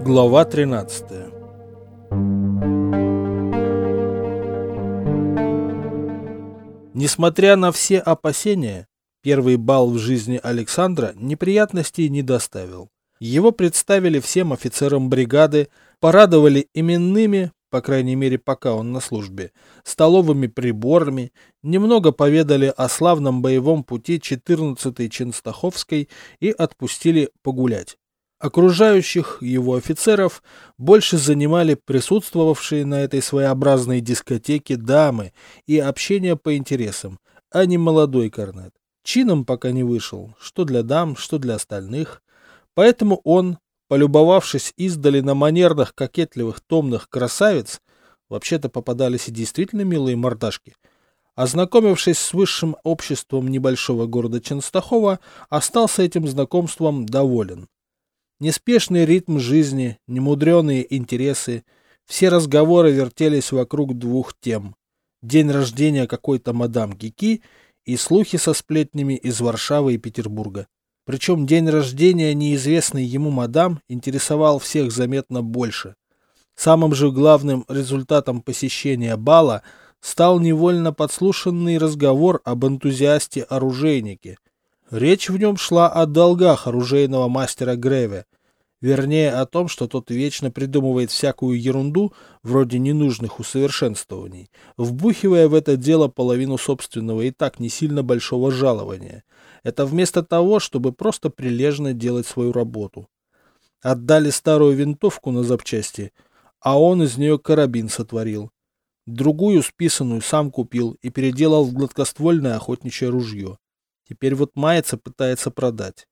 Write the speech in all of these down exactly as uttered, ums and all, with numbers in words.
Глава тринадцатая. Несмотря на все опасения, первый бал в жизни Александра неприятностей не доставил. Его представили всем офицерам бригады, порадовали именными, по крайней мере пока он на службе, столовыми приборами, немного поведали о славном боевом пути четырнадцатой Ченстаховской и отпустили погулять. Окружающих его офицеров больше занимали присутствовавшие на этой своеобразной дискотеке дамы и общение по интересам, а не молодой корнет. Чином пока не вышел, что для дам, что для остальных, поэтому он, полюбовавшись издали на манерных кокетливых томных красавиц, вообще-то попадались и действительно милые мордашки, ознакомившись с высшим обществом небольшого города Ченстахова, остался этим знакомством доволен. Неспешный ритм жизни, немудреные интересы, все разговоры вертелись вокруг двух тем: день рождения какой-то мадам Кики и слухи со сплетнями из Варшавы и Петербурга. Причем день рождения неизвестной ему мадам интересовал всех заметно больше. Самым же главным результатом посещения бала стал невольно подслушанный разговор об энтузиасте-оружейнике. Речь в нем шла о долгах оружейного мастера Греве, вернее о том, что тот вечно придумывает всякую ерунду, вроде ненужных усовершенствований, вбухивая в это дело половину собственного и так не сильно большого жалования. Это вместо того, чтобы просто прилежно делать свою работу. Отдали старую винтовку на запчасти, а он из нее карабин сотворил. Другую списанную сам купил и переделал в гладкоствольное охотничье ружье. Теперь вот мается, пытается продать.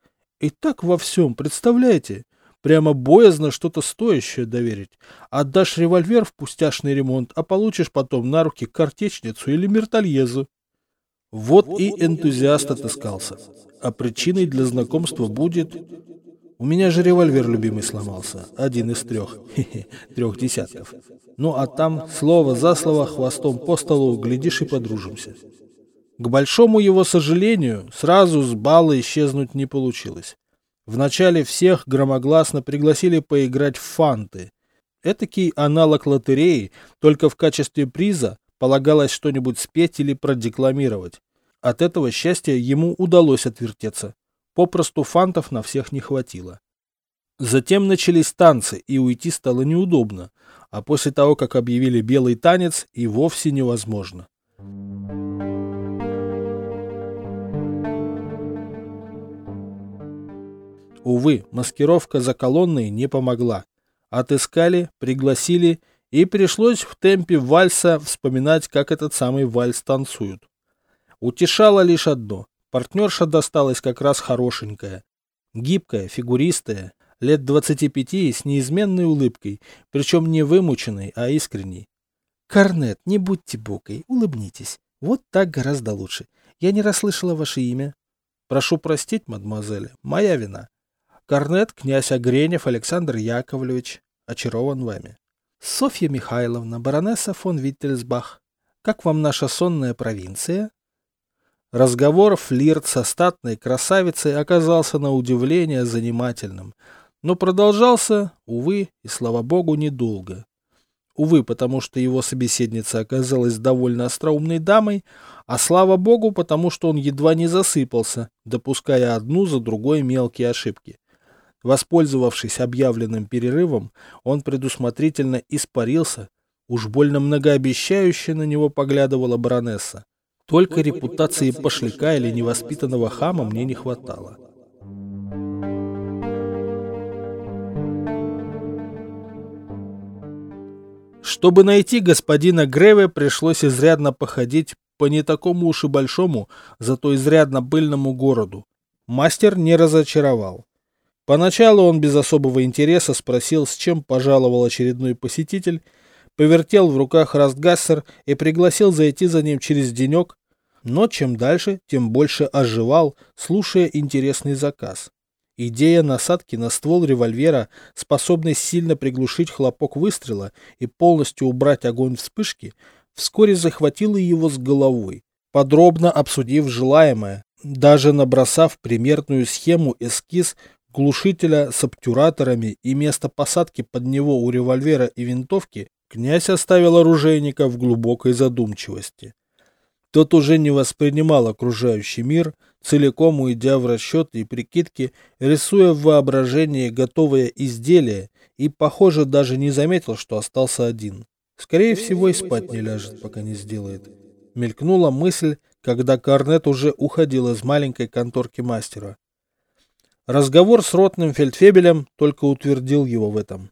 И так во всем, представляете? Прямо боязно что-то стоящее доверить. Отдашь револьвер в пустяшный ремонт, а получишь потом на руки картечницу или мертольезу. Вот, вот и энтузиаст отыскался. А причиной для знакомства будет... У меня же револьвер любимый сломался. Один из трех. Хе-хе, трех десятков. Ну а там, слово за слово, хвостом по столу, глядишь и подружимся. К большому его сожалению, сразу с бала исчезнуть не получилось. Вначале всех громогласно пригласили поиграть в фанты. Этакий аналог лотереи, только в качестве приза полагалось что-нибудь спеть или продекламировать. От этого счастья ему удалось отвертеться. Попросту фантов на всех не хватило. Затем начались танцы, и уйти стало неудобно, а после того, как объявили белый танец, и вовсе невозможно. Увы, маскировка за колонной не помогла. Отыскали, пригласили, и пришлось в темпе вальса вспоминать, как этот самый вальс танцуют. Утешало лишь одно: партнерша досталась как раз хорошенькая. Гибкая, фигуристая, лет двадцати пяти, с неизменной улыбкой, причем не вымученной, а искренней. «Корнет, не будьте бокой, улыбнитесь. Вот так гораздо лучше. Я не расслышала ваше имя». «Прошу простить, мадемуазель, моя вина. Корнет, князь Огренев Александр Яковлевич, очарован вами». «Софья Михайловна, баронесса фон Виттельсбах. Как вам наша сонная провинция?» Разговор флирт со статной красавицей оказался на удивление занимательным, но продолжался, увы, и слава богу, недолго. Увы, потому что его собеседница оказалась довольно остроумной дамой, а слава богу, потому что он едва не засыпался, допуская одну за другой мелкие ошибки. Воспользовавшись объявленным перерывом, он предусмотрительно испарился, уж больно многообещающе на него поглядывала баронесса. Только репутации пошляка или невоспитанного хама мне не хватало. Чтобы найти господина Греве, пришлось изрядно походить по не такому уж и большому, зато изрядно пыльному городу. Мастер не разочаровал. Поначалу он без особого интереса спросил, с чем пожаловал очередной посетитель, повертел в руках растгассер и пригласил зайти за ним через денек, но чем дальше, тем больше оживал, слушая интересный заказ. Идея насадки на ствол револьвера, способной сильно приглушить хлопок выстрела и полностью убрать огонь вспышки, вскоре захватила его с головой. Подробно обсудив желаемое, даже набросав примерную схему-эскиз, глушителя с обтюраторами и место посадки под него у револьвера и винтовки, князь оставил оружейника в глубокой задумчивости. Тот уже не воспринимал окружающий мир, целиком уйдя в расчеты и прикидки, рисуя в воображении готовое изделие, и, похоже, даже не заметил, что остался один. Скорее всего, и спать не ляжет, пока не сделает. Мелькнула мысль, когда Корнет уже уходил из маленькой конторки мастера. Разговор с ротным фельдфебелем только утвердил его в этом.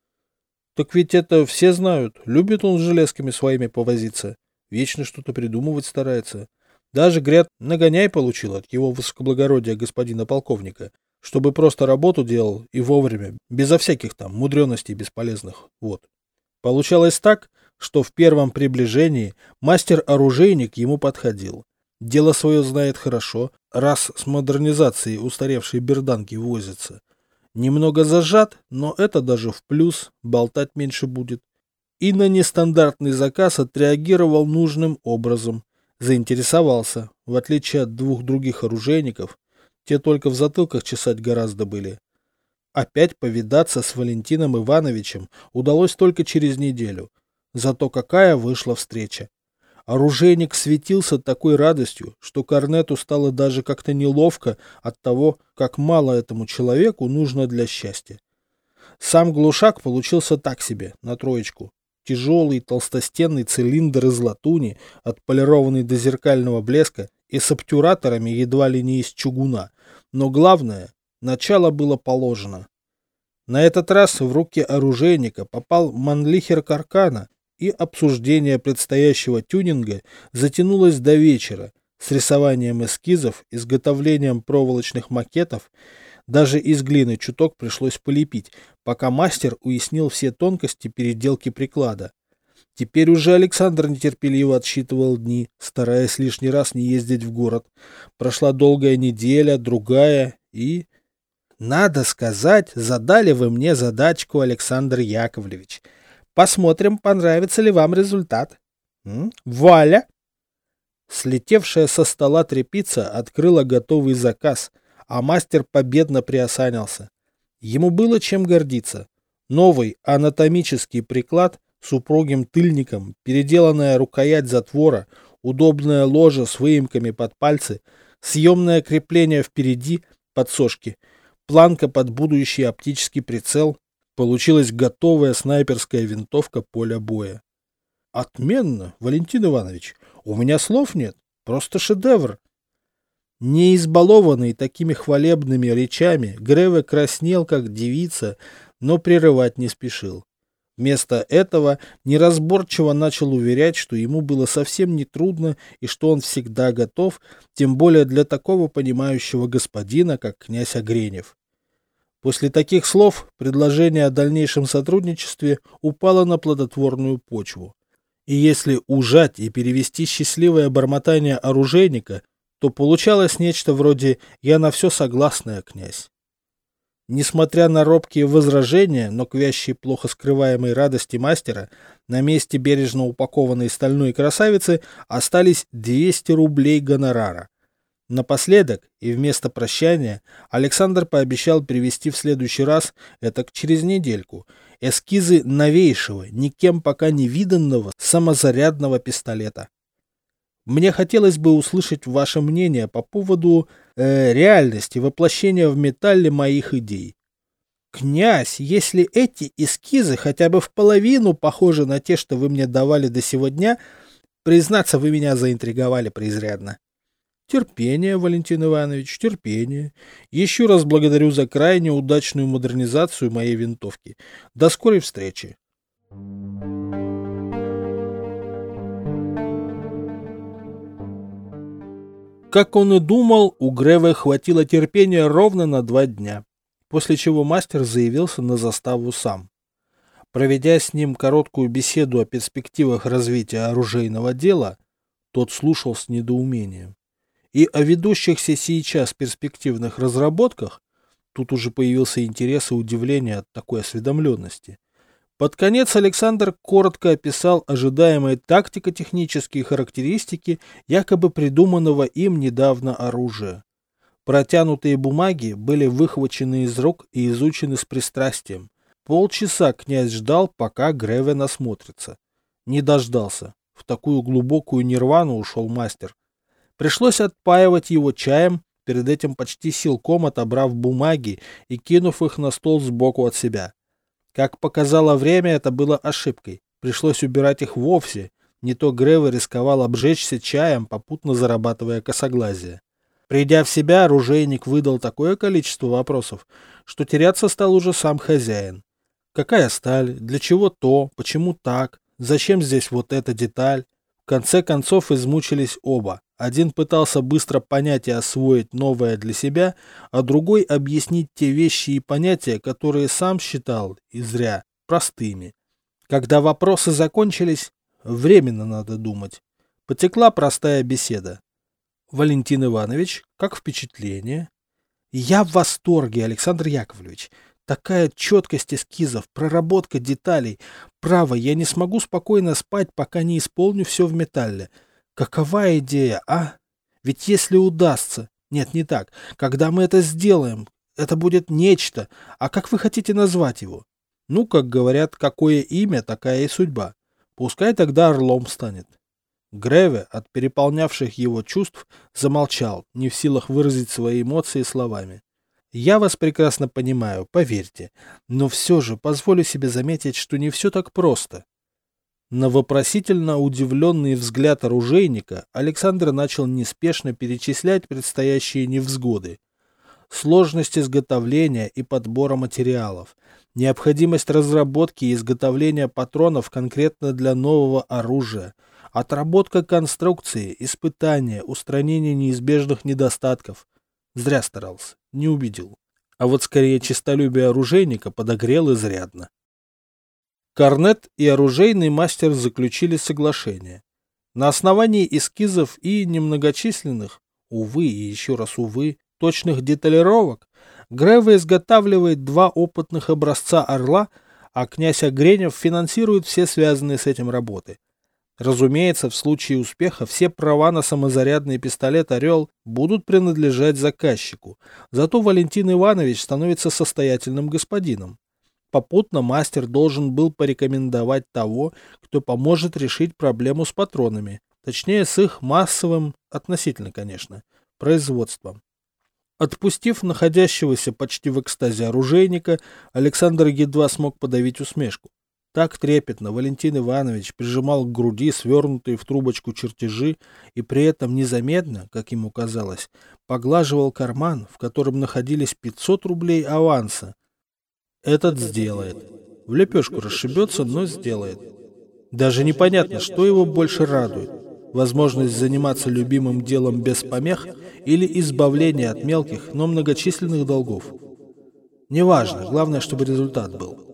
Так ведь это все знают, любит он с железками своими повозиться. Вечно что-то придумывать старается. Даже, говорят, нагоняй получил от его высокоблагородия господина полковника, чтобы просто работу делал и вовремя, безо всяких там мудрёностей бесполезных. Вот. Получалось так, что в первом приближении мастер-оружейник ему подходил. Дело свое знает хорошо, раз с модернизацией устаревшей берданки возится. Немного зажат, но это даже в плюс, болтать меньше будет. И на нестандартный заказ отреагировал нужным образом. Заинтересовался, в отличие от двух других оружейников, те только в затылках чесать гораздо были. Опять повидаться с Валентином Ивановичем удалось только через неделю. Зато какая вышла встреча. Оружейник светился такой радостью, что Корнету стало даже как-то неловко от того, как мало этому человеку нужно для счастья. Сам глушак получился так себе, на троечку. Тяжелый толстостенный цилиндр из латуни, отполированный до зеркального блеска и с обтюраторами едва ли не из чугуна. Но главное, начало было положено. На этот раз в руки оружейника попал манлихер Каркана, и обсуждение предстоящего тюнинга затянулось до вечера с рисованием эскизов, изготовлением проволочных макетов. Даже из глины чуток пришлось полепить, пока мастер уяснил все тонкости переделки приклада. Теперь уже Александр нетерпеливо отсчитывал дни, стараясь лишний раз не ездить в город. Прошла долгая неделя, другая, и... Надо сказать, задали вы мне задачку, Александр Яковлевич. Посмотрим, понравится ли вам результат. М? Валя! Слетевшая со стола тряпица открыла готовый заказ, а мастер победно приосанился. Ему было чем гордиться. Новый анатомический приклад с упругим тыльником, переделанная рукоять затвора, удобное ложе с выемками под пальцы, съемное крепление впереди, подсошки, планка под будущий оптический прицел. Получилась готовая снайперская винтовка поля боя. Отменно, Валентин Иванович. У меня слов нет. Просто шедевр. Не избалованный такими хвалебными речами, Греве краснел, как девица, но прерывать не спешил. Вместо этого неразборчиво начал уверять, что ему было совсем не трудно и что он всегда готов, тем более для такого понимающего господина, как князь Огренев. После таких слов предложение о дальнейшем сотрудничестве упало на плодотворную почву. И если ужать и перевести счастливое бормотание оружейника, то получалось нечто вроде «я на все согласная, князь». Несмотря на робкие возражения, но к вящей плохо скрываемой радости мастера, на месте бережно упакованной стальной красавицы остались двести рублей гонорара. Напоследок и вместо прощания Александр пообещал привезти в следующий раз, этак через недельку, эскизы новейшего, никем пока не виданного самозарядного пистолета. Мне хотелось бы услышать ваше мнение по поводу э, реальности воплощения в металле моих идей. Князь, если эти эскизы хотя бы в половину похожи на те, что вы мне давали до сего дня, признаться, вы меня заинтриговали преизрядно. Терпение, Валентин Иванович, терпение. Еще раз благодарю за крайне удачную модернизацию моей винтовки. До скорой встречи. Как он и думал, у Греве хватило терпения ровно на два дня, после чего мастер заявился на заставу сам. Проведя с ним короткую беседу о перспективах развития оружейного дела, тот слушал с недоумением. И о ведущихся сейчас перспективных разработках, тут уже появился интерес и удивление от такой осведомленности. Под конец Александр коротко описал ожидаемые тактико-технические характеристики якобы придуманного им недавно оружия. Протянутые бумаги были выхвачены из рук и изучены с пристрастием. Полчаса князь ждал, пока Греве насмотрится. Не дождался. В такую глубокую нирвану ушел мастер. Пришлось отпаивать его чаем, перед этим почти силком отобрав бумаги и кинув их на стол сбоку от себя. Как показало время, это было ошибкой. Пришлось убирать их вовсе. Не то Греве рисковал обжечься чаем, попутно зарабатывая косоглазие. Придя в себя, оружейник выдал такое количество вопросов, что теряться стал уже сам хозяин. Какая сталь? Для чего то? Почему так? Зачем здесь вот эта деталь? В конце концов измучились оба. Один пытался быстро понять и освоить новое для себя, а другой объяснить те вещи и понятия, которые сам считал, и зря, простыми. Когда вопросы закончились, временно надо думать. Потекла простая беседа. Валентин Иванович, как впечатление? Я в восторге, Александр Яковлевич. Такая четкость эскизов, проработка деталей. Право, я не смогу спокойно спать, пока не исполню все в металле. Какова идея, а? Ведь если удастся... Нет, не так. Когда мы это сделаем, это будет нечто. А как вы хотите назвать его? Ну, как говорят, какое имя, такая и судьба. Пускай тогда орлом станет. Греве, от переполнявших его чувств, замолчал, не в силах выразить свои эмоции словами. Я вас прекрасно понимаю, поверьте, но все же позволю себе заметить, что не все так просто. На вопросительно удивленный взгляд оружейника Александр начал неспешно перечислять предстоящие невзгоды. Сложность изготовления и подбора материалов, необходимость разработки и изготовления патронов конкретно для нового оружия, отработка конструкции, испытания, устранение неизбежных недостатков. Зря старался, не убедил. А вот скорее честолюбие оружейника подогрел изрядно. Корнет и оружейный мастер заключили соглашение. На основании эскизов и немногочисленных, увы и еще раз увы, точных деталировок, Греве изготавливает два опытных образца «Орла», а князь Огренев финансирует все связанные с этим работы. Разумеется, в случае успеха все права на самозарядный пистолет «Орел» будут принадлежать заказчику, зато Валентин Иванович становится состоятельным господином. Попутно мастер должен был порекомендовать того, кто поможет решить проблему с патронами, точнее с их массовым, относительно, конечно, производством. Отпустив находящегося почти в экстазе оружейника, Александр едва смог подавить усмешку. Так трепетно Валентин Иванович прижимал к груди свернутые в трубочку чертежи и при этом незаметно, как ему казалось, поглаживал карман, в котором находились пятьсот рублей аванса. Этот сделает. В лепешку расшибется, но сделает. Даже непонятно, что его больше радует. Возможность заниматься любимым делом без помех или избавление от мелких, но многочисленных долгов. Неважно, главное, чтобы результат был.